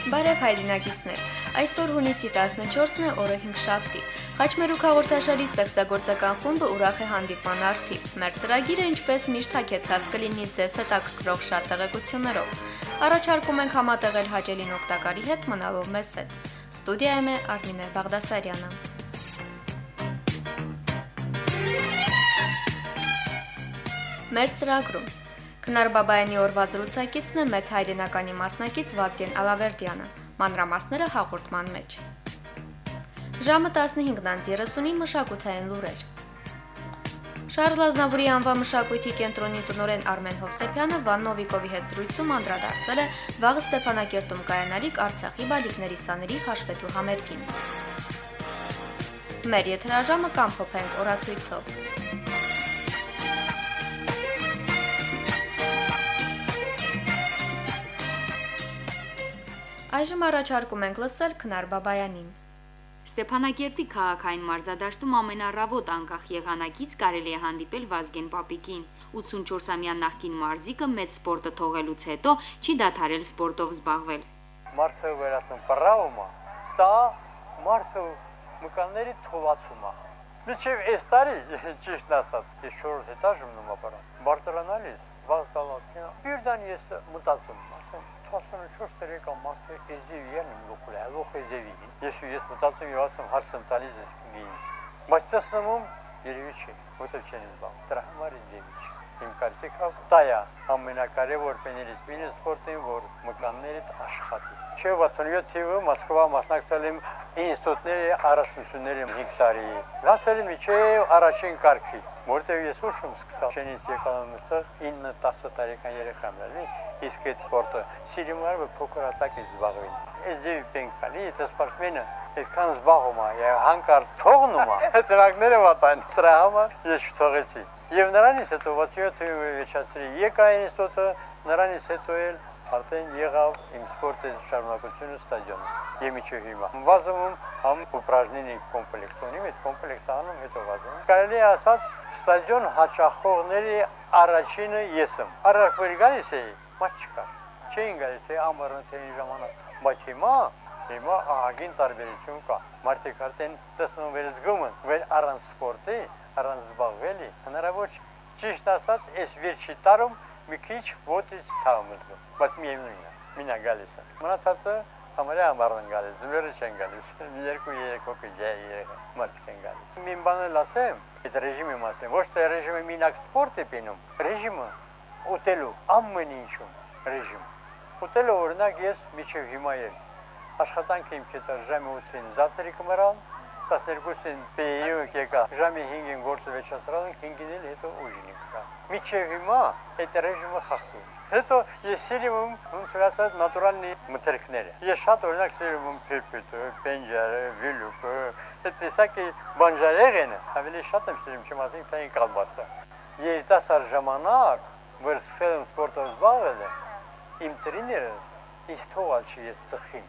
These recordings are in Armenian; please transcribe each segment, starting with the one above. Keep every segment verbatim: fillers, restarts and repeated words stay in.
Բարև հայրենակիցներ, այսօր հունիսի տասնչորսն է, օրը հինգշաբթի։ Խաչմերուկ հաղորդաշարի ստեղծագործական խումբը ուրախ է հանդիպման արդիվ։ Մեր ծրագիրը ինչպես միշտ հագեցած կլինի ձեզ հետաքրքրող շատ տեղեկություններով։ Առաջարկում ենք համատեղել հաճելին օգտակարի հետ մնալով մեզ հետ։ Ստուդիայում է Արմինե Բաղդասարյանը։ Մեր ծրագրում Քնար Բաբայանի օրվա զրուցակիցն է մեծ հայրենականի մասնակից Վազգեն Ալավերդյանը, մանրամասները հաղորդման մեջ։ Ժամը տասնհինգն անց երեսունի մշակութային լուրեր։ Շարլ Ազնավուրի անվան մշակույթի կենտրոնի տնօրեն Արմեն Հովսեփյանը Վան Նովիկովի հետ զրույցում անդրադարձել է վաղը Ստեփանակերտում կայանալիք Արցախի բալիկների սաների հաշվետու համերգին։ Մեր եթերաժամը կամփոփենք օրացույցով։ Այժմ առաջարկում ենք լսել Քնար Բաբայանին։ Ստեփանակերտի քաղաքային մարզադաշտում ամենառավոտ անկախ եղանակից կարելի է հանդիպել Վազգեն Պապիկին։ ութսունչորսամյա նախկին մարզիկը մեծ սպորտը թողելուց հետո չի դադարել սպորտով զբաղվել։ Մարզը վերածում պրավումա, դա մարզը մկանների թողացումա։ Մինչև այս տարի, ճիշտ ասած, ես չորրորդ էտաժում նոմապարան, բարձրանալիս, վաղ տալակին, բյուրդան ես մտածում, ասեմ, տասնչորս տարեկան մարդը էզևի են լուխլ է, լուխ էզևի։ Ես ես մտածում և ասում հարցում տալիս ես ինձ։ Բայց տեսնում երևի չի, որտեղ չեն զբաղվում, դրա համար էզևի չի։ Իմ կարծիքով դա է ամենակարևոր բաներից մեկը սպորտին, որ մկաններիդ աշխատի։ Չէ վաթսունյոթ թիվը Մոսկվա մասնակցել եմ ինստիտուտների առաջնությունների հինգ տարի։ Հասել եմ մինչև առաջին կարգի, որտեղ ես ուշում սկսա։ Շենից եկալ եմ այստեղ ինը-տասը տարեկան երեխան էլի, իսկ այդ սպորտը սիրում եմ որ փոքր հասակից զբաղվին։ Էզի բենկալի, դա սպորտմենը այդքան զբաղվում է, հանկարծ թողնում է։ Տրակները վատան, դրա համար ես չթողեցի։ Եվ նրանից հետո վաթսունյոթ թիվը վերջացրի եկա ինստիտուտը, նրանից հետո էլ արդեն եղավ իմ սպորտի շարունակությունը ստադիոնում։ Եվ մինչև հիմա վազում համ ուպրաժնինի կոմպլեքս ունիմ, այդ կոմպլեքսը անում հետո վազում։ Կարելի է ասած ստադիոն հաճախողների առաջինը ես եմ։ Առաջ որ գալիս էի, մարդ չկար։ Չէին գալիս թե ամառն թե այն ժամանակ, բայց հիմա հիմա ահագին տարբերություն կա։ Մարդիկ արդեն տեսնում վերզգում են, որ առանց սպորտի, առանց զբաղվելի հնարավոր չէ։ Ճիշտ ասած, այս վերջի տարում մի քիչ ոտից ցավում եմ, բայց միևնույնն է, մինա գալիս է։ Մնացածը համարյա ամառն գալիս, ձմեռը չեն գալիս, մի երկու երեք հոգի երեք մարդիկ են գալիս։ Մին բան ասեմ, այդ ռեժիմի մասին, ոչ թե ռեժիմը մինակ սպորտ է պինում, ռեժիմը ուտելու ամեն ինչում ռեժիմ։ Ուտելու օրինակ ես միջև հիմա եմ աշխատանքը իմ կեցար ժամի ութին զացերի կմրան, տասներկուսին պեյում եկա, ժամի հինգին գործը վեճացրալ ենք, հինգին էլ հետո ուժին ենք կա։ Միջև հիմա այդ ռեժիմը խախտում։ Հետո ես սիրում եմ ունցրացած նատուրալնի մթերքները։ Ես շատ օրինակ սիրում եմ փեպետը, պենջարը, վիլուկը, այդ տեսակի բանջարեղենը, ավելի շատ եմ սիրում, չեմ ասենք թե այն կալբասը։ Երիտասարդ ժամանակ, որ սկսել եմ սպորտով զբաղվել եմ, իմ տրիներս ինձ թողալ չի ես ծխին,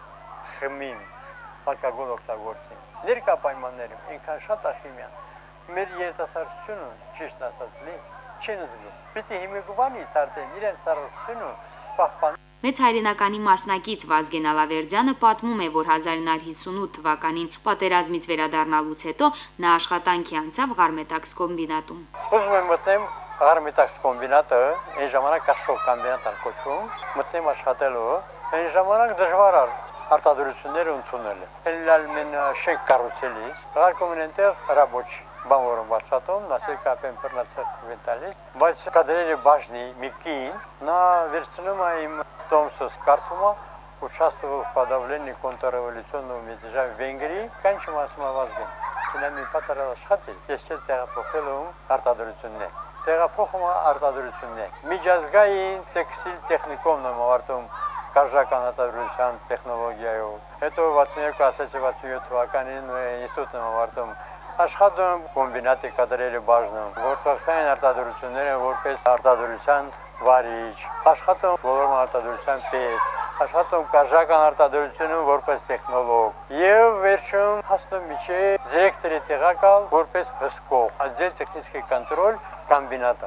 խմին, ալկոգոլ օգտագործին։ Ներկա պայմաններում այնքան շատ ախիմյան, մեր երիտասարդությունը, ճիշտ ասած լի, չեն զգում։ Պիտի հիմիկվանից արդեն իրենց առողջությունը պահպան։ Մեծ հայրենականի մասնակից Վազգեն Ալավերդյանը պատմում է, որ հազար ինը հարյուր հիսունութ թվականին պատերազմից վերադառնալուց հետո նա աշխատանքի անցավ Ղարմետաքս կոմբինատում։ Ուզում եմ մտնեմ Ղարմետաքս կոմբինատը, այն ժամանակ կաշող կոմբինատ էր կոչվում, մտնեմ աշխատելու, այն ժամանակ դժվար էր արտադրությունները ընդունել։ Էլ մեն շենք կառուցելիս, ղարկում են այնտեղ ռաբոչ բանվորում վարչատում, նասեկապեն պրնացեղ վենտալիս, բայց կադրերի բաժնի մի կին, նա վերցնում է իմ տոմսս կարդումը, участвовал в подавлении контрреволюционного мятежа в Венгрии, կանչում ասում Վազգեն, չնայած մի պատարել աշխատել, ես չես տեղափոխել ում արտադրություններ։ Տեղափոխումը արտադրություններ։ Միջազգային տեքստիլ տեխնիկոմն եմ ավարտում կարժական արտադրության տեխնոլոգիայով։ Հետո վաթսունյոթ ասեցի վաթսունյոթ թվականին ինստիտուտն եմ ավարտում աշխատում կոմբինատի կադրերի բաժնում, գործողային արտադրությունները որպես արտադրության վարիչ, աշխատում ոլորտի արտադրության պետ, աշխատում կարժական արտադրությունում որպես տեխնոլոգ եւ վերջում հասնում միջև դիրեկտորի տեղակալ որպես հսկող, отдел технический контроль կոմբինատը։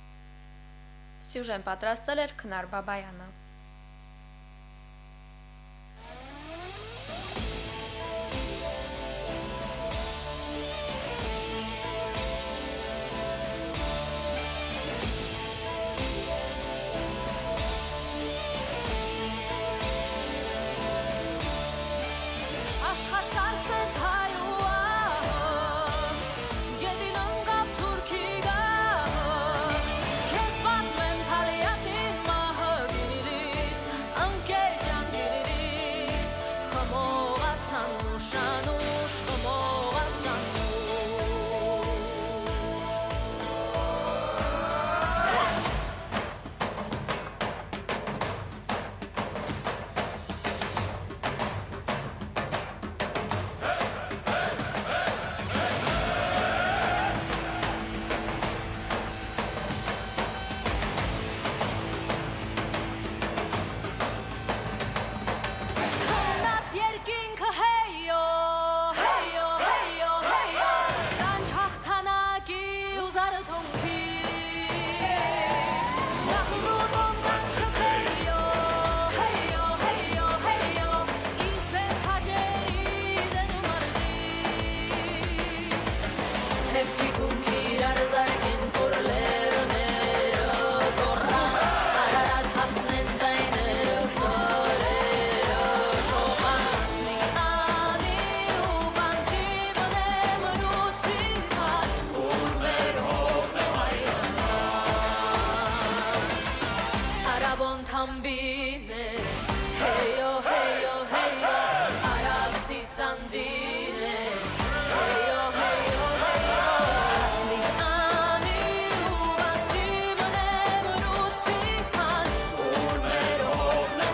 Սյուժեն պատրաստել էր Քնար Բաբայանը։ bambine, heyo heyo heyo, araksi zandine, heyo heyo heyo, asli ani uvasime mrusipan, urmero hovle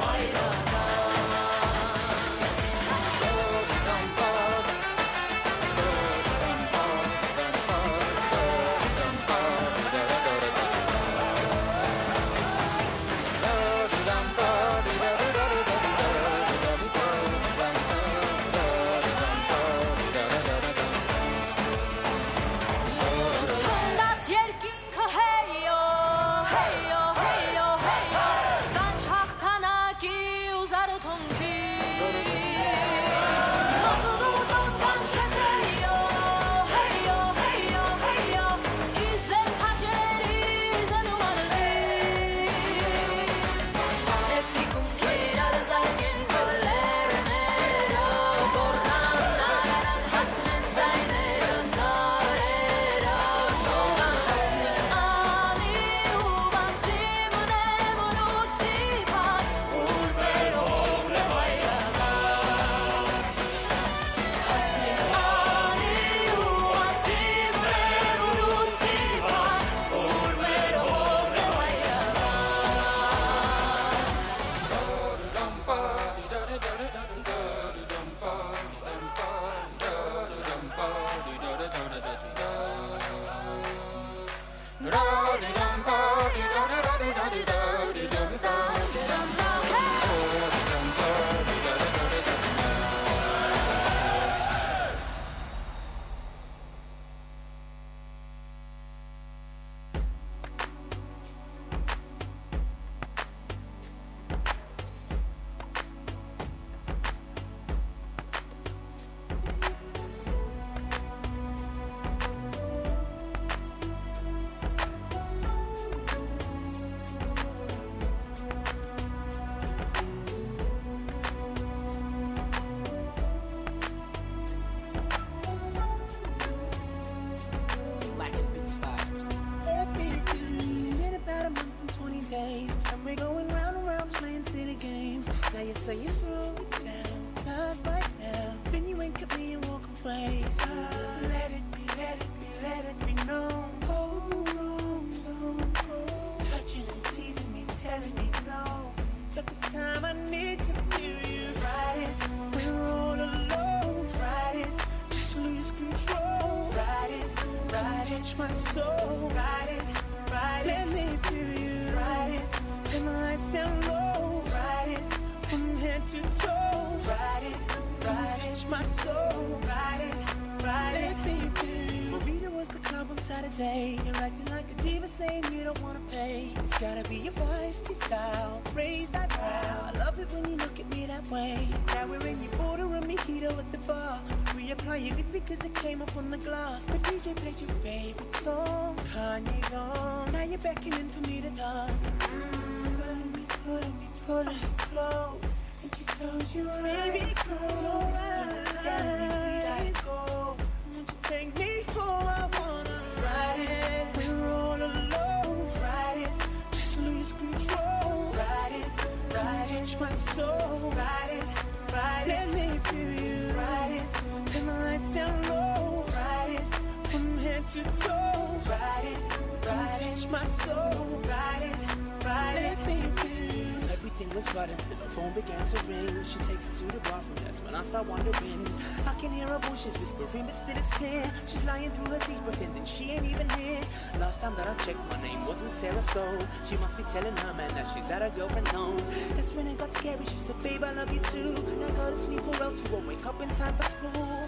She must be telling her man that she's at her girlfriend's home. That's when it got scary. She said, babe, I love you too. Now go to sleep or else you won't wake up in time for school.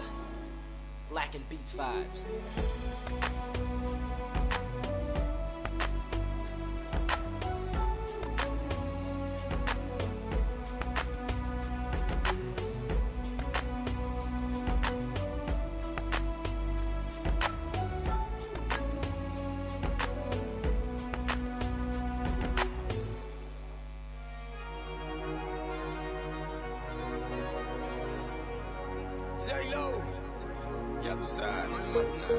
Black and Beats vibes. J-Lo, Yellow Side,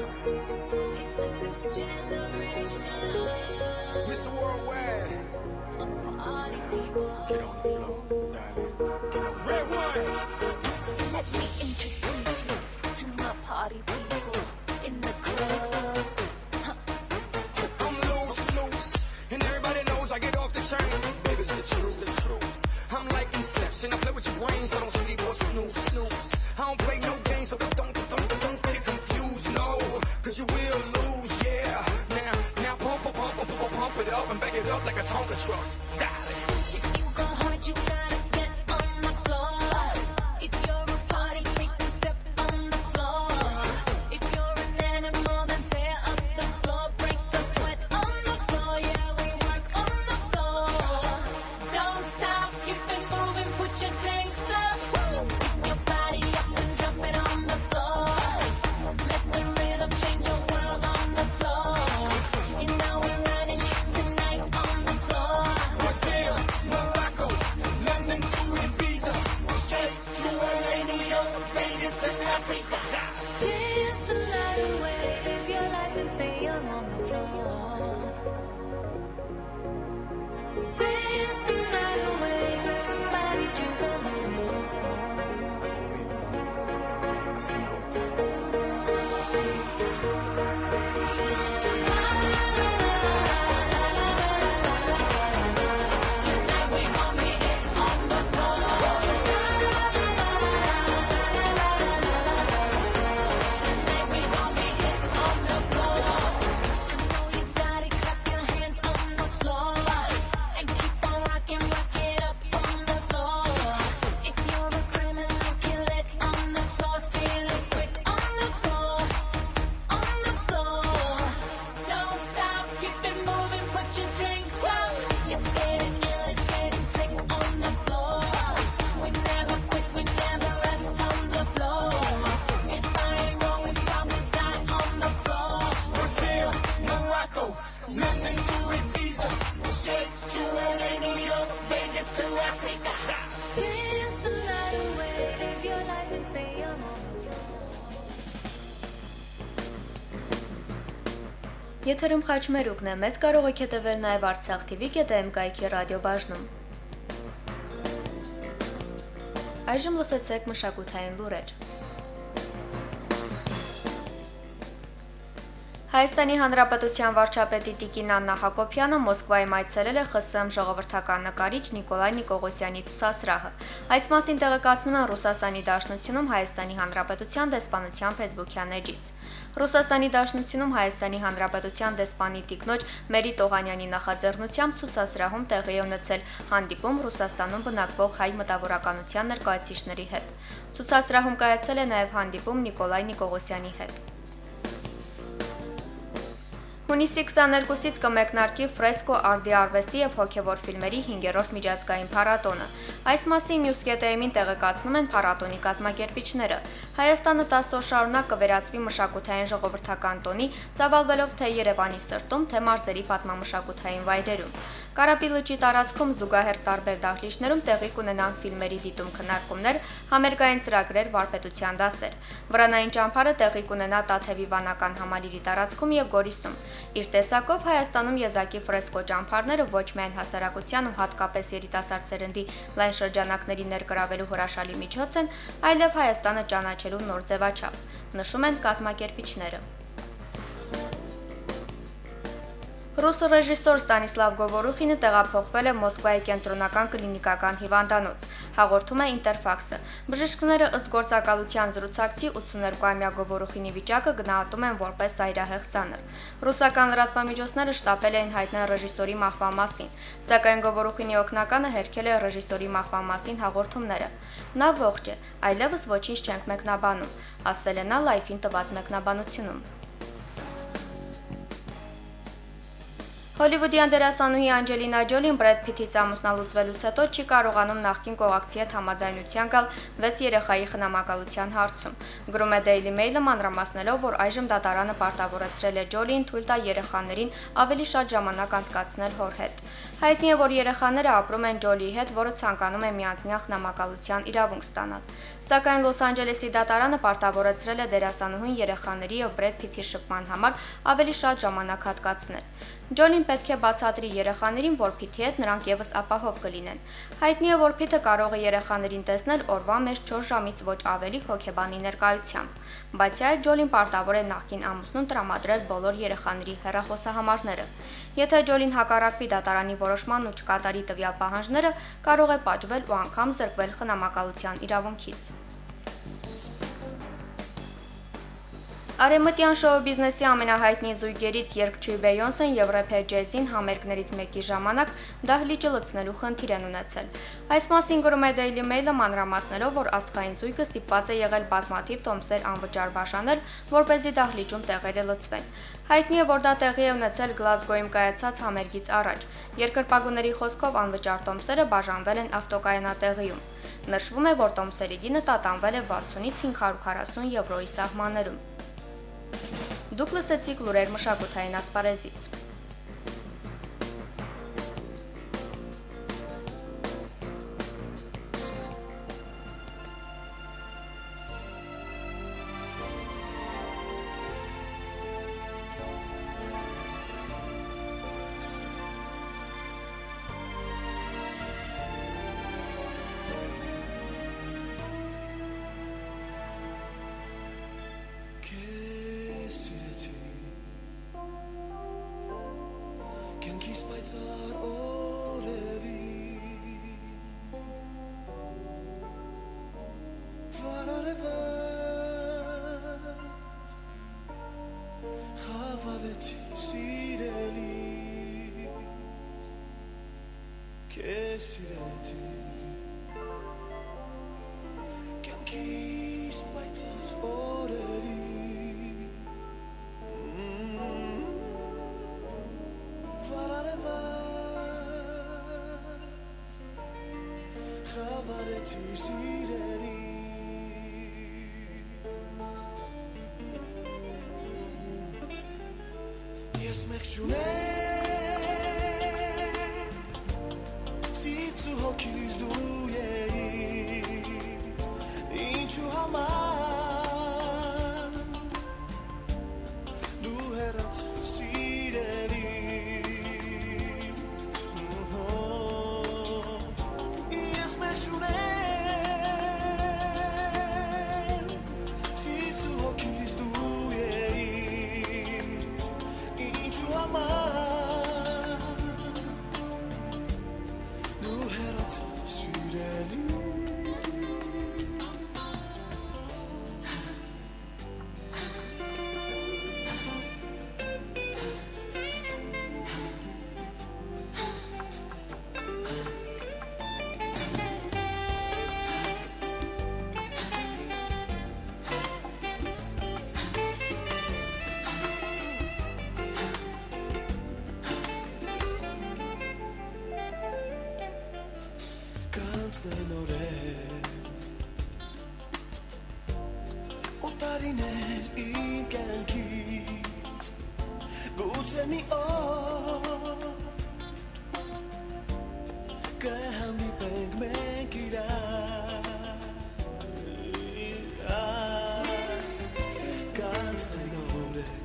It's a new generation. Mister Worldwide. party people. Get on the floor, darling. Get on the red one. Let me introduce you to my party people in the club. I'm loose, loose, and everybody knows I get off the train. Baby, it's the truth, the truth. I'm like Inception. I play with your brains, I don't sleep or snooze, snooze. I don't play no games, so don't, don't, don't, don't get confused, no, cause you will lose, yeah. Now, now pump, pump, pump, pump, pump, pump it up and back it up like a Tonka truck. Darling. If you go hard, you gotta get on the floor. If you're a party freak, then step on the floor. If you're an animal, then tear up the floor. Break the sweat on the floor, yeah, we work on the floor. Don't stop, keep it moving, put your drinks up. Pick your body up and drop it on the floor. Let the rhythm change your world on the floor. You know we're running tonight on the floor. Brazil, Morocco, London to Ibiza, Straight to L A, New York, Vegas to Africa. Dance the night away, live your life and stay young on the floor. Dance the night away, grab somebody, drink a little. That's what we do. That's the old time. Tonight we gon' be it on the floor. Tonight we gon' be it on the floor. I know you got it, clap your hands on the floor. And keep on rocking, rock it up on the floor. If you're a criminal, kill it on the floor. Steal it quick on the floor. On the floor. Don't stop, keep it moving, put your drinks up. It's getting ill, it's getting sick on the floor. We never quit, we never rest on the floor. If I ain't wrong, we probably die on the floor. Brazil, Morocco, London to Ibiza, Straight to L A, New York, Vegas to Africa. Dance the night away, live your life and stay young on the floor. Եթերում խաչմերուկն է, մեզ կարող եք հետևել նաև Արցախ T V կետ M կայքի ռադիոբաժնում։ Այժմ լսեցեք մշակութային լուրեր։ Հայաստանի Հանրապետության վարչապետի Տիկին Աննա Հակոբյանը Մոսկվայում այցելել է Խ S Հ ժողովրդական նկարիչ Նիկոլայ Նիկողոսյանի ցուցասրահը։ Այս մասին տեղեկացնում են Ռուսաստանի Դաշնությունում Հայաստանի Հանրապետության դեսպանության Facebook-յան էջից։ Ռուսաստանի Դաշնությունում Հայաստանի Հանրապետության դեսպանի տիկնոջ Մերիտ Օղանյանի նախաձեռնությամբ ցուցասրահում տեղի է ունեցել հանդիպում Ռուսաստանում բնակվող հայ մտավորականության ներկայացիչների հետ։ Ցուցասրահում կայացել է նաև հանդիպում Նիկոլայ Նիկողոսյանի հետ։ Հունիսի քսաներկուսից կմեկնարկի Ֆրեսկո արդի արվեստի եւ հոգեվոր ֆիլմերի հինգերորդ միջազգային փառատոնը։ Այս մասին Newsgate-ին տեղեկացնում են փառատոնի կազմակերպիչները։ Հայաստանը տասը օր շարունակ կվերածվի մշակութային ժողովրդական տոնի, ծավալվելով թե Երևանի սրտում, թե մարզերի պատմամշակութային վայրերում։ Կարապի լճի տարածքում զուգահեռ տարբեր դահլիճներում տեղի կունենան ֆիլմերի դիտում քննարկումներ, համերգային ծրագրեր, վարպետության դասեր։ Վրանային ճամփարը տեղի կունենա Տաթևի վանական համալիրի տարածքում եւ Գորիսում։ Իր տեսակով Հայաստանում եզակի ֆրեսկո ճամփարները ոչ միայն հասարակության ու հատկապես երիտասարդ սերնդի լայն շրջանակների ներգրավելու հրաշալի միջոց են, այլև Հայաստանը ճանաչելու նոր ձևաչափ, նշում են կազմակերպիչները։ Ռուս ռեժիսոր Ստանիսլավ Գովորուխինը տեղափոխվել է Մոսկվայի կենտրոնական կլինիկական հիվանդանոց, հաղորդում է Ինտերֆաքսը։ Բժիշկները ըստ գործակալության զրուցակցի ութսուներկուամյա Գովորուխինի վիճակը գնահատում են որպես ծայրահեղ ծանր։ Ռուսական լրատվամիջոցները շտապել էին հայտնել ռեժիսորի մահվան մասին, սակայն Գովորուխինի օգնականը հերքել է ռեժիսորի մահվան մասին հաղորդումները։ Նա ողջ է, այլևս ոչինչ չենք մեկնաբանում, ասել է նա լայֆին տված մեկնաբանությունում։ Հոլիվուդյան դերասանուհի Անջելինա Ջոլին Բրեդ Փիթից ամուսնալուծվելուց հետո չի կարողանում նախկին կողակցի հետ համաձայնության գալ վեց երեխայի խնամակալության հարցում։ Գրում է Daily Mail-ը մանրամասնելով, որ այժմ դատարանը պարտավորեցրել է Ջոլին թույլ տա երեխաներին ավելի շատ ժամանակ անցկացնել հոր հետ։ Հայտնի է, որ երեխաները ապրում են Ջոլիի հետ, որը ցանկանում է միանձնյա խնամակալության իրավունք ստանալ։ Սակայն Լոս Անջելեսի դատարանը պարտավորեցրել է դերասանուհուն երեխաների եւ Բրեդ Փիթի շփման համար ավելի շատ ժամանակ հատկացնել։ Ջոլին պետք է բացատրի երեխաներին, որ Փիթի հետ նրանք եւս ապահով կլինեն։ Հայտնի է, որ Փիթը կարող է երեխաներին տեսնել օրվա մեջ չորս ժամից ոչ ավելի հոգեբանի ներկայությամբ։ Բայց այդ Ջոլին պարտավոր է նախկին ամուսնուն տրամադրել բոլոր երեխաների հեռախոսահամարները։ Եթե Ջոլին հակառակվի դատարանի որոշմանն ու չկատարի տվյալ պահանջները, կարող է պատժվել ու անգամ զրկվել խնամակալության իրավունքից։ Արեմտյան շոու բիզնեսի ամենահայտնի զույգերից երգչուհի Բեյոնսեն եւ рэփեր ջեզին համերգներից մեկի ժամանակ դահլիճը լցնելու խնդիր են ունեցել։ Այս մասին գրում է Daily Mail-ը մանրամասներով, որ աստղային զույգը ստիպված է եղել բազմաթիվ տոմսեր անվճար բաժանել, որպեսզի դահլիճում տեղերը լցվեն։ Հայտնի է, որ դա տեղի է ունեցել Գլազգոյում կայացած համերգից առաջ։ Երկրպագուների խոսքով անվճար տոմսերը բաժանվել են ավտոկայանատեղիում։ Նշվում է, որ տոմսերի գինը տատանվել է վաթսունից հինգ հարյուր քառասուն եվրոյի սահմաններում։ Դուք լսեցիք լուրեր մշակութային ասպարեզից։ Կյանքիս պայծառ օրերի վարարևս խավարեցի սիրելիս քեզ սիրեցի կյանքիս պայծառ օրերի Խավարեցի սիրելիս Ես մեղք չունեմ Սիրտս ու հոգիս դու էիր Ինչու համար Դու հեռացար սիրելիս Կանցնեն օրեր ու տարիներ իմ կյանքից գուցե մի օր կհանդիպենք մենք իրար Կանցնեն օրեր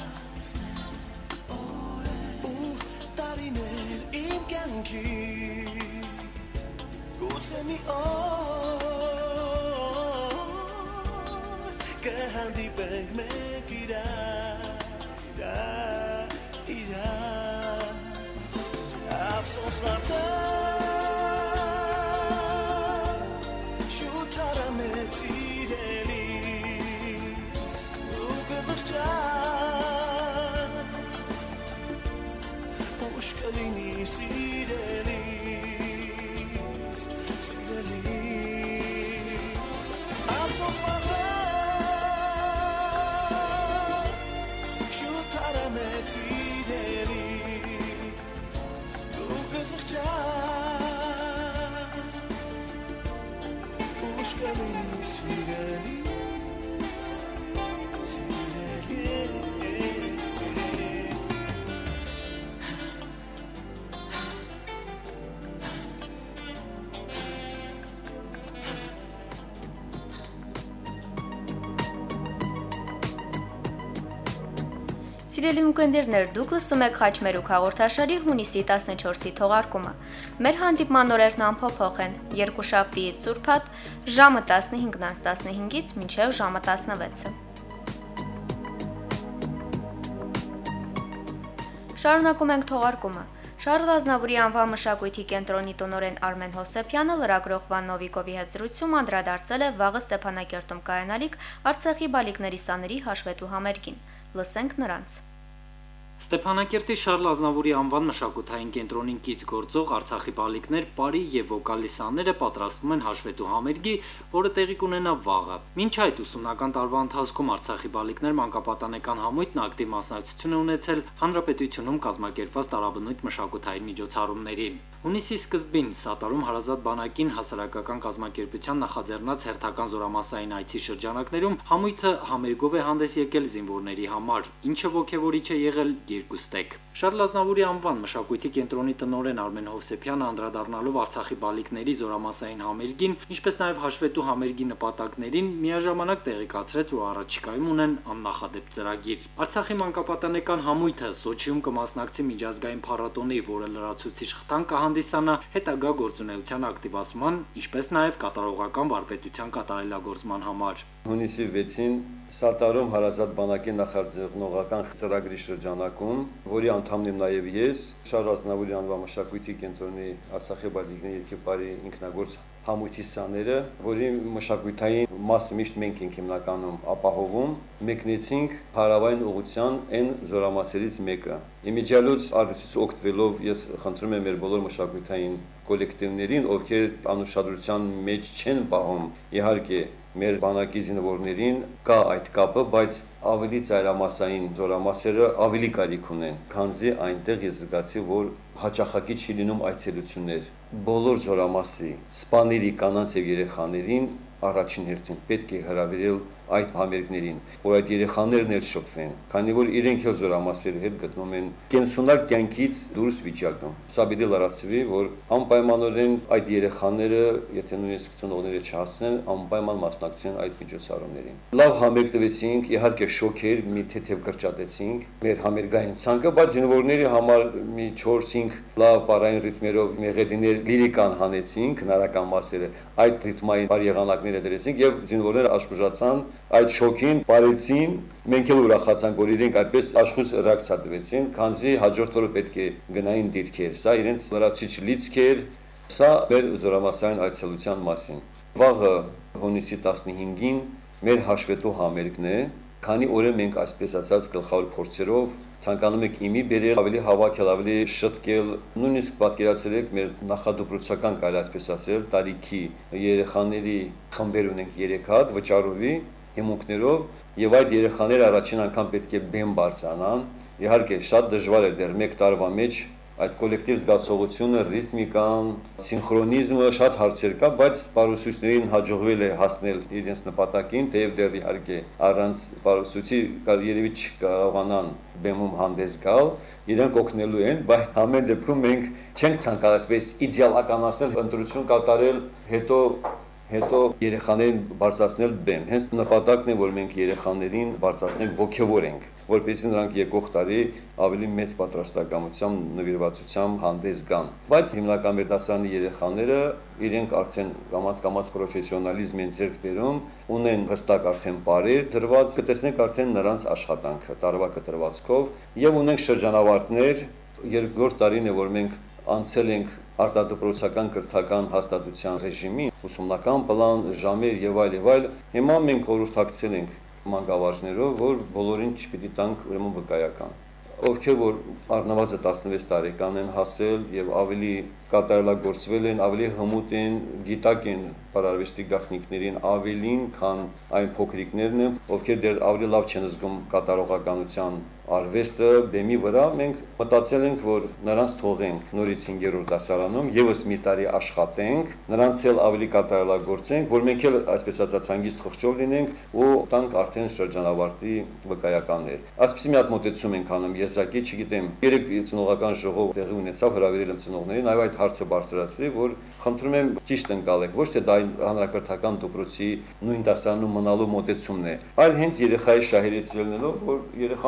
ու տարիներ իմ կյանքից Գուցե մի օր կհանդիպենք մենք իրար, իրար, իրար Ափսոս վարդան շուտ հարամեց սիրելիս ու կզղջան ուշ կլինի սիրելիս Սիրելիս Ափսոս վարդան շուտ հարամեց սիրելիս դու կզղջան ուշ կլինի սիրելիս Սիրելիս Սիրելի ունկնդիրներ, դուք լսում եք Խաչմերուկ հաղորդաշարի հունիսի տասնչորսի թողարկումը։ Մեր հանդիպման օրերն անփոփոխ են՝ երկուշաբթիից սուրբաթ ժամը տասնհինգից տասնհինգից մինչև ժամը տասնվեցը։ Շարունակում ենք թողարկումը։ Շարլ Ազնավուրի անվան մշակույթի կենտրոնի տնօրեն Արմեն Հովսեփյանը լրագրող Վան Նովիկովի հետ զրույցում անդրադարձել է վաղը Ստեփանակերտում կայանալիք Արցախի բալիկների սաների հաշվետու համերգին։ Լսենք նրանց։ Ստեփանակերտի Շարլ Ազնավուրի անվան մշակութային կենտրոնին կից գործող Արցախի բալիկներ, պարի եւ վոկալի սաները պատրաստվում են հաշվետու համերգի, որը տեղի կունենա վաղը։ Մինչ այդ ուսումնական տարվա ընթացքում Արցախի բալիկներ մանկապատանեկան համույթն ակտիվ մասնակցություն է ունեցել հանրապետությունում կազմակերպված տարաբնույթ մշակութային միջոցառումներին։ Հունիսի սկզբին Սատարում հարազատ բանակին հասարակական կազմակերպության նախաձեռնած հերթական զորամասային այցի շրջանակներում համույթը համերգով է հանդես եկել զինվորների համար, ինչը ոգևորիչ է եղել երկուստեք։ Շարլ Ազնավուրի անվան մշակույթի կենտրոնի տնօրեն Արմեն Հովսեփյանը անդրադառնալով Արցախի բալիկների զորամասային համերգին, ինչպես նաև հաշվետու համերգի նպատակներին, միաժամանակ տեղեկացրեց, որ առաջիկայում ունեն աննախադեպ ծրագիր։ Արցախի մանկապատանեկան համույթը Սոչիում կմասնակցի միջազգային փառատոնի, որը լրացուցիչ խթան կհանդիսանա հետագա գործունեության ակտիվացման, ինչպես նաև կատարողական վարպետության կատարելագործման համար։ Հունիսի վեցին Սատարում հարազատ բանակի նախաձեռնողական ծրագրի շրջանակում, որի անդամն եմ նաև ես, Շարլ Ազնավուրի անվան մշակույթի կենտրոնի Արցախի բալիկների երկեպարի ինքնագործ համույթի սաները, որի մշակութային մասը միշտ մենք ենք հիմնականում ապահովում, մեկնեցինք հարավային ուղղության այն զորամասերից մեկը։ Իմիջիալոց արդյունքից օգտվելով ես խնդրում եմ մեր բոլոր մշակութային կոլեկտիվներին, ովքեր անուշադրության մեջ չեն պահում, իհարկե մեր բանակի զինվորներին կա այդ կապը, բայց ավելի ծայրամասային զորամասերը ավելի կարիք ունեն, քանզի այնտեղ ես զգացի, որ հաճախակի չի լինում այցելություններ։ Բոլոր զորամասի սպաների կանանց եւ երեխաներին առաջին հերթին պետք է հրավիրել այդ համերգներին, որ այդ երեխաներն էլ շփվեն, քանի որ իրենք էլ զորամասերի հետ գտնում են կենսունակ կյանքից դուրս վիճակում։ Սա պիտի լրացվի, որ անպայմանորեն այդ երեխաները, եթե նույնիսկ ծնողները չհասնեն, անպայման մասնակցեն այդ միջոցառումներին։ Լավ համերգ տվեցինք, իհարկե շոկ էր, մի թեթև կրճատեցինք մեր համերգային ցանկը, բայց զինվորների համար մի չորս-հինգ լավ պարային ռիթմերով մեղեդիներ լիրիկան հանեցինք, հնարական մասերը, այդ ռիթմային բարի եղանակները դրեցինք եւ զինվորները աշխուժացան այդ շոկին բարեցին, մենք էլ ուրախացանք, որ իրենք այդպես աշխույժ ռեակցիա տվեցին, քանզի հաջորդ օրը պետք է գնային դիրքեր, սա իրենց լրացուցիչ լիցք էր, սա մեր զորամասային այցելության մասին։ Վաղը հունիսի տասնհինգին մեր հաշվետու համերգն է, քանի օր մենք այսպես ասած գլխավոր փորձերով ցանկանում ենք իմի բերել, ավելի հավաքել, ավելի շտկել, նույնիսկ պատկերացրեք մեր նախադպրոցական կարելի այսպես ասել, տարիքի երեխաների խմբեր ունենք երեք հատ վճարովի հիմունքներով եւ այդ երեխաները առաջին անգամ պետք է բեմ բարձրանան։ Իհարկե շատ դժվար է դեռ մեկ տարվա մեջ այդ կոլեկտիվ զգացողությունը, ռիթմիկան, սինխրոնիզմը շատ հարցեր կա, բայց պարուսույցներին հաջողվել է հասնել իրենց նպատակին, թեև դեռ իհարկե առանց պարուսույցի երևի չկարողանան բեմում հանդես գալ, իրենք օգնելու են, բայց ամեն դեպքում մենք չենք ցանկանում այսպես իդեալականացնել, ընտրություն կատարել, հետո հետո երեխաներին բարձրացնել բեմ։ Հենց նպատակն է, որ մենք երեխաներին բարձրացնենք, ոգևորենք, որպեսզի նրանք եկող տարի ավելի մեծ պատրաստակամությամբ, նվիրվածությամբ հանդես գան։ Բայց հիմնական մեր դասարանի երեխաները իրենք արդեն կամաց-կամաց պրոֆեսիոնալիզմ են ձեռք բերում, ունեն հստակ արդեն բարեր դրված, կտեսնենք արդեն նրանց աշխատանքը տարվա կտրվածքով եւ ունենք շրջանավարտներ, երկրորդ տարին է, որ մենք անցել ենք արտադպրոցական կրթական հաստատության ռեժիմի, ուսումնական պլան, ժամեր եւ այլ եւ այլ։ Հիմա մենք խորհրդակցել ենք մանկավարժներով, որ բոլորին չպիտի տանք ուրեմն վկայական։ Ովքեր որ առնվազն տասնվեց տարեկան են հասել եւ ավելի կատարելագործվել են, ավելի հմուտ են, գիտակ են բարարվեստի գաղտնիքներին ավելին, քան այն փոքրիկներն են, ովքեր դեռ ավելի լավ չեն զգում կատարողականության արվեստը բեմի վրա, մենք մտածել ենք, որ նրանց թողենք նորից հինգերորդ դասարանում եւս մի տարի աշխատենք, նրանց էլ ավելի կատարելագործենք, որ մենք էլ այսպես ասած հանգիստ խղճով լինենք ու տանք արդեն շրջանավարտի վկայականներ։ Այսպեսի մի հատ մոտեցում ենք անում, եզակի, չգիտեմ, երեք ծնողական ժողով տեղի ունեցավ, հրավիրել եմ ծնողներին, այո այդ հարցը բարձրացրի, որ խնդրում եմ ճիշտ ընկալեք, ոչ թե դա հանրակրթական դպրոցի նույն դասարանում մնալու մոտեցումն է, այլ հենց երեխայի շահերից ելնելով, որ երեխան ավելի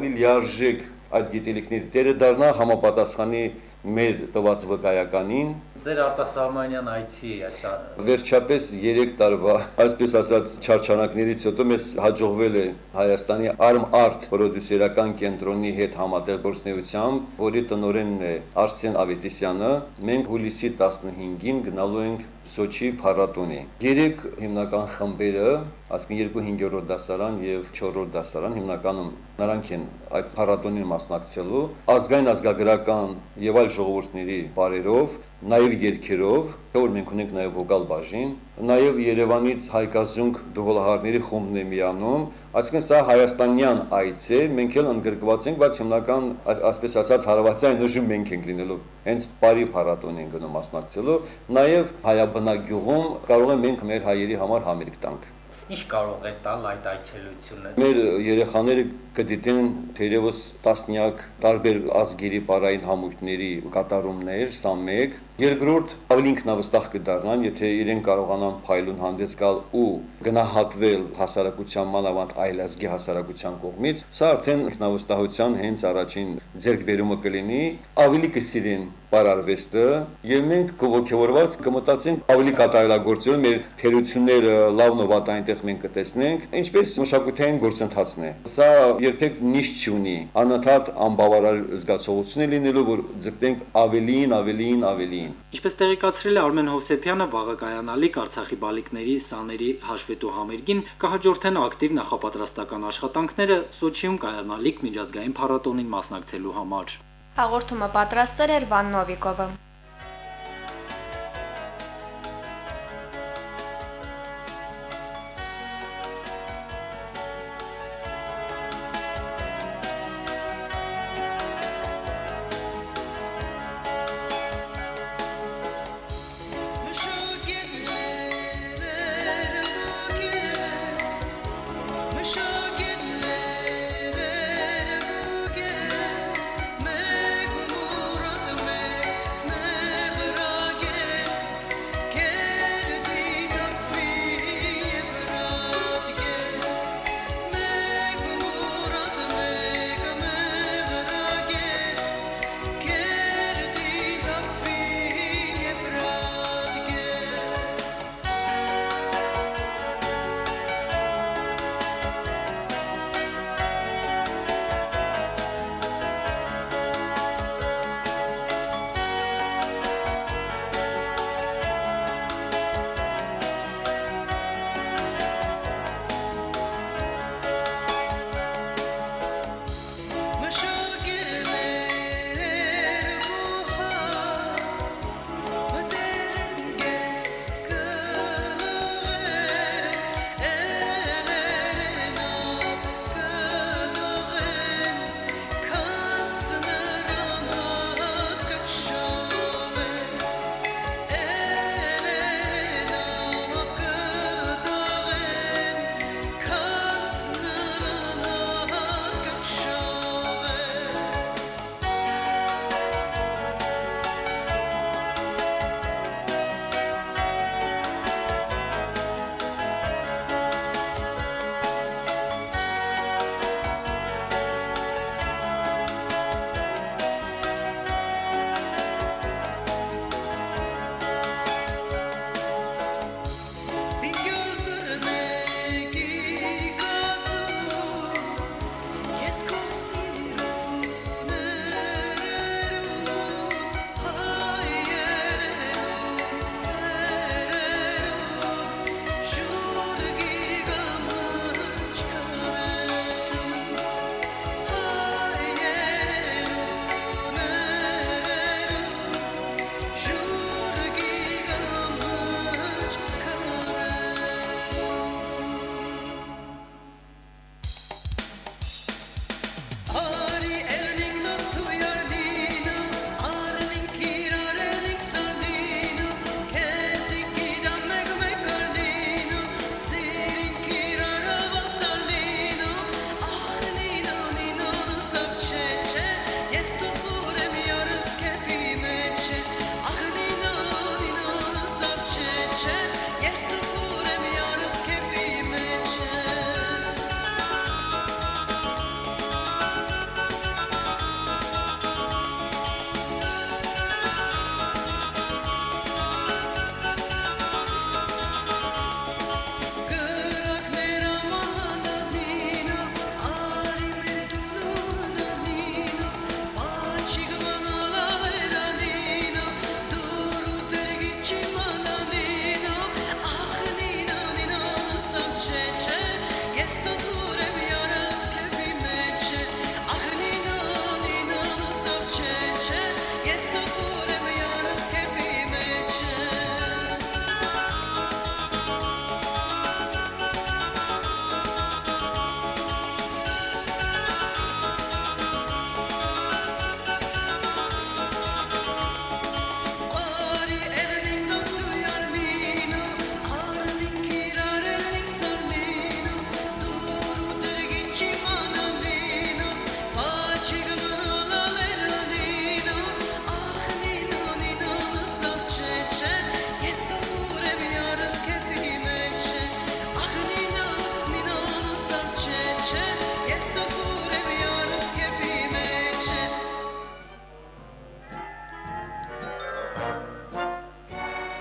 ավելի լիարժեք այդ գիտելիքների տերը դառնա համապատասխանի մեր տված վկայականին։ Ձեր արտասահմանյան այցի այսա Վերջապես երեք տարվա, այսպես ասած, չարչանակներից հետո մեզ հաջողվել է Հայաստանի Arm-Art պրոդյուսերական կենտրոնի հետ համատեղ գործունեությամբ, որի տնօրենն է Արսեն Ավետիսյանը, մենք հուլիսի տասնհինգին գնալու ենք Սոչի փառատոնի։ Երեք հիմնական խմբերը, ասկին երկու հինգերորդ դասարան եւ չորրորդ դասարան հիմնականում նրանք են այդ փառատոնին մասնակցելու, ազգային ազգագրական եւ այլ ժողովուրդների բարերով, նաեւ երգերով, որ մենք ունենք նաեւ վոկալ բաժին, նաեւ Երևանից հայկազունք դուղոլահարների խումբն է միանում, այսինքն սա հայաստանյան այց է, մենք էլ ընդգրկված ենք, բայց հիմնական այսպես ասած հարավացիային ուժում մենք ենք լինելու, հենց բարի փառատոն են գնում մասնակցելու, նաեւ հայաբնակ գյուղում կարող ենք մենք մեր հայերի համար համերգ տանք։ Ինչ կարող է տալ այդ այցելությունը։ Մեր երեխաները կդիտեն թերևս տասնյակ տարբեր ազգերի պարային համույթների կատարումներ, սա մեկ։ Երկրորդ, ավելի ինքնավստահ կդառնան, եթե իրեն կարողանան փայլուն հանդես գալ ու գնահատվել հասարակության մանավանդ այլազգի հասարակության կողմից, սա արդեն ինքնավստահության հենց առաջին ձեռքբերումը կլինի, ավելի կսիրեն բարարվեստը, եւ մենք կողոքեորված կմտածենք ավելի կատարելագործել մեր թերությունները լավն ու վատը այնտեղ մենք կտեսնենք, ինչպես մշակութային գործընթացն է։ Սա երբեք նիշ չունի, անընդհատ անբավարար զգացողություն է լինելու, որ ձգտենք ավելին, ավելին, ավելին։ Ինչպես տեղեկացրել է Արմեն Հովսեփյանը, վաղը կայանալիք Արցախի բալիկների սաների հաշվետու համերգին կհաջորդեն ակտիվ նախապատրաստական աշխատանքները Սոչիում կայանալիք միջազգային փառատոնին մասնակցելու համար։ Հաղորդումը պատրաստել էր Վան Նովիկովը։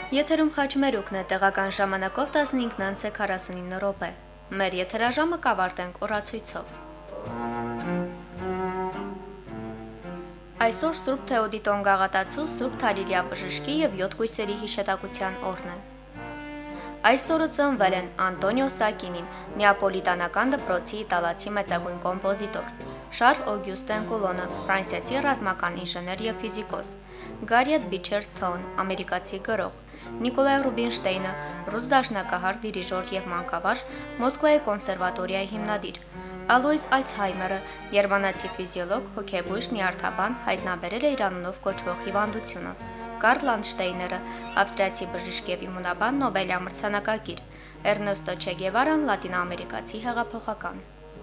Եթերում խաչմերուկն է, տեղական ժամանակով տասնհինգ քառասունինը րոպե։ Մեր եթերաժամը կավարտենք օրացույցով։ Այսօր Սուրբ Թեոդիտոն Գաղատացու, Սուրբ Թալիրյա Բժշկի եւ յոթ կույսերի հիշատակության օրն է։ Այսօրը ծնվել են Անտոնիո Սակինին, Նեապոլիտանական դպրոցի իտալացի մեծագույն կոմպոզիտոր, Շարլ Օգյուստեն Կուլոնը, ֆրանսիացի ռազմական ինժեներ եւ ֆիզիկոս, Գարիետ Բիչերսթոուն, ամերիկացի գրող, Նիկոլայ Ռուբինշտեյնը, ռուս դաշնակահար, դիրիժոր եւ մանկավարժ, Մոսկվայի կոնսերվատորիայի հիմնադիր, Ալոյս Ալցհայմերը, գերմանացի ֆիզիոլոգ, հոգեբույժ, նյարդաբան, հայտնաբերել է իր անունով կոչվող հիվանդությունը, Կարլ Լանդշտեյները, ավստրիացի բժիշկ եւ իմունաբան, Նոբելյա մրցանակակիր, Էրնեստո Չե Գևարան, լատինաամերիկացի հեղափոխական։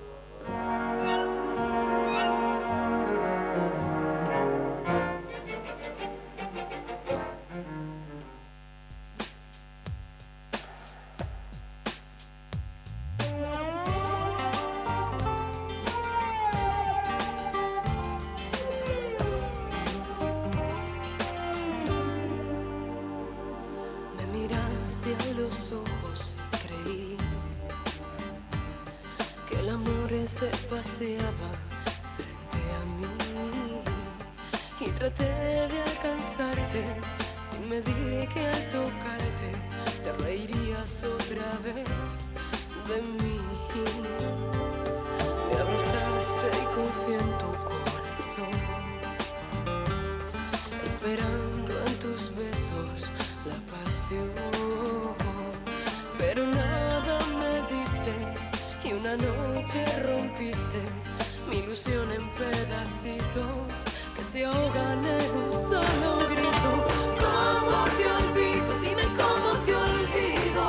Se paseaba frente a mí y traté de alcanzarte sin medir que al tocarte te reirías otra vez de mí. Me abrazaste y confié en tu corazón, esperando en tus besos la pasión, pero nada me diste. Y una noche rompiste mi ilusión en pedacitos que se ahogan en un solo grito. ¿Cómo te olvido? Dime cómo te olvido.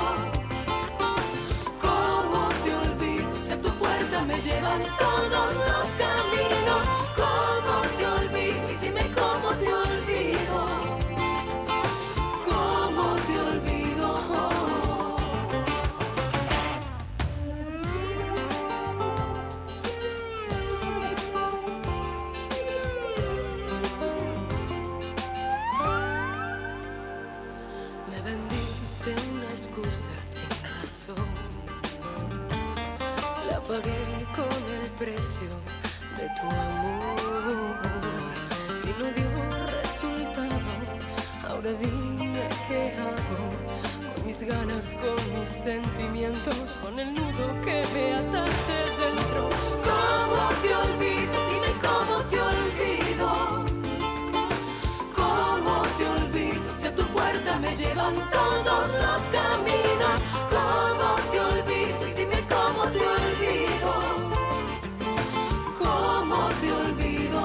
¿Cómo te olvido? Si a tu puerta me llevan todos los caminos. ¿Cómo te olvido? Y dime cómo te olvido. ¿Cómo te olvido? Pagué con el precio de tu amor. Si no dio resultado, ahora dime qué hago con mis ganas, con mis sentimientos, con el nudo que me ataste dentro. ¿Cómo te olvido? Dime cómo te olvido. ¿Cómo te olvido? Si a tu puerta me llevan todos los caminos. ¿Cómo te olvido? Y dime cómo te olvido. ¿Cómo te olvido?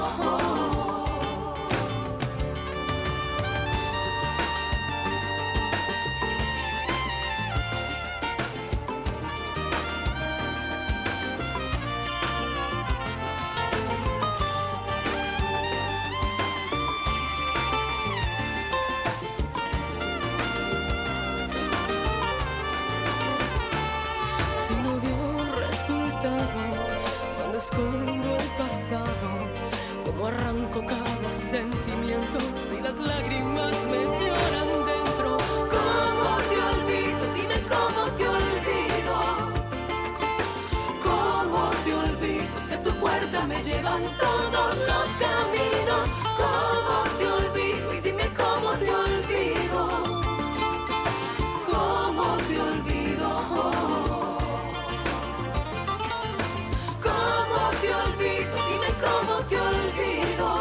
Cuando escondo el pasado, como arranco cada sentimiento, si las lágrimas me lloran dentro. ¿Cómo te olvido? Dime cómo te olvido. ¿Cómo te olvido? Si a tu puerta me llevan todos los caminos. ¿Cómo te olvido? Y dime cómo te olvido. ¿Cómo te olvido? Te olvido, dime cómo te olvido.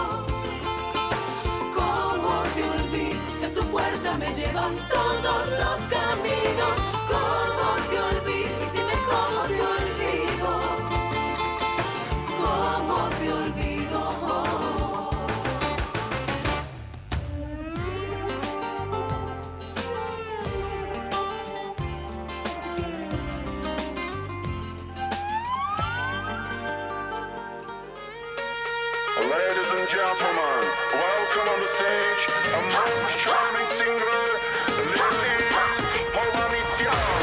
¿Cómo te olvido? Si a tu puerta me llevan todos los caminos. ¿Cómo te olvido? Y dime cómo te olvido. ¿Cómo te olvido? Ladies and gentlemen, welcome on the stage a most charming singer, Lily Polanitsian.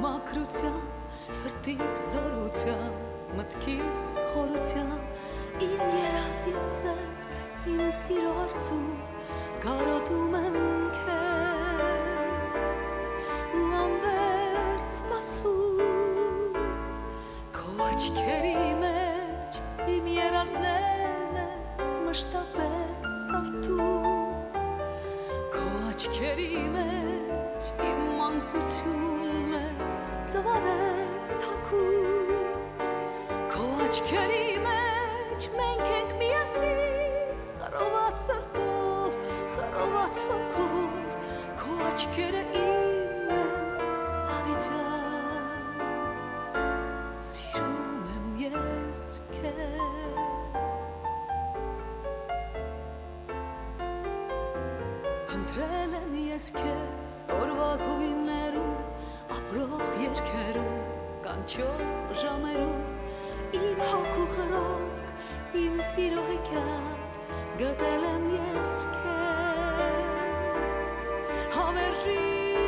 մաքրության, սրտի զորության, մտքի խորության, իմ երազ, իմ սեր, իմ սիրո արցուկ, կարոտում եմ քեզ ու անվերջ սպասում, քո աչքերի մեջ իմ երազներն են մշտապես արթուն, քո աչքերի մեջ իմ մանկությունն է ծավալել թաքուն, քո աչքերի մեջ մենք ենք միասին, խռոված սրտով, խռոված հոգով, քո աչքերը իմն են հավիտյան, սիրում եմ ես քեզ, ընտրել եմ ես քեզ օրվա գույներում, ապրող երգերում, կանչող ժամերում, իմ հոգու խրովք, իմ սիրո հեքիաթ, գտել եմ ես քեզ, հավերժի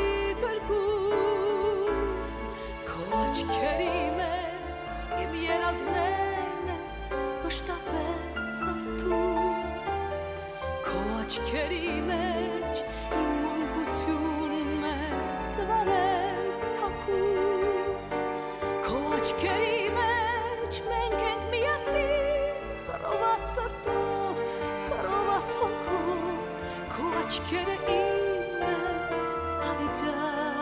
կրկում, քո աչքերի մեջ իմ երազներն են մշտապես արթուն, քո աչքերի մեջ իմ մանկությունն է ծավալել թաքուն, քո աչքերի մեջ մենք ենք միասին, խռոված սրտով, խռոված հոգով, քո աչքերը իմն են հավիտյան,